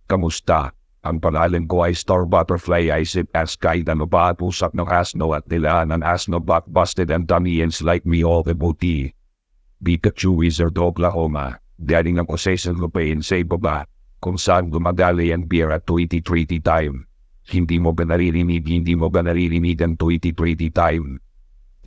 Kamusta? Ang pangalan ko ay Star Butterfly Isip as kahit ano pa at usap ng asno at nilaan ng asno blockbusted and dummies like me all the booty. Pikachu Wizard Oklahoma, galing ng Ocean Lupain sa ibaba, kung saan gumagali ang beer at tweety time. Hindi mo ba naririnig ang tweety time?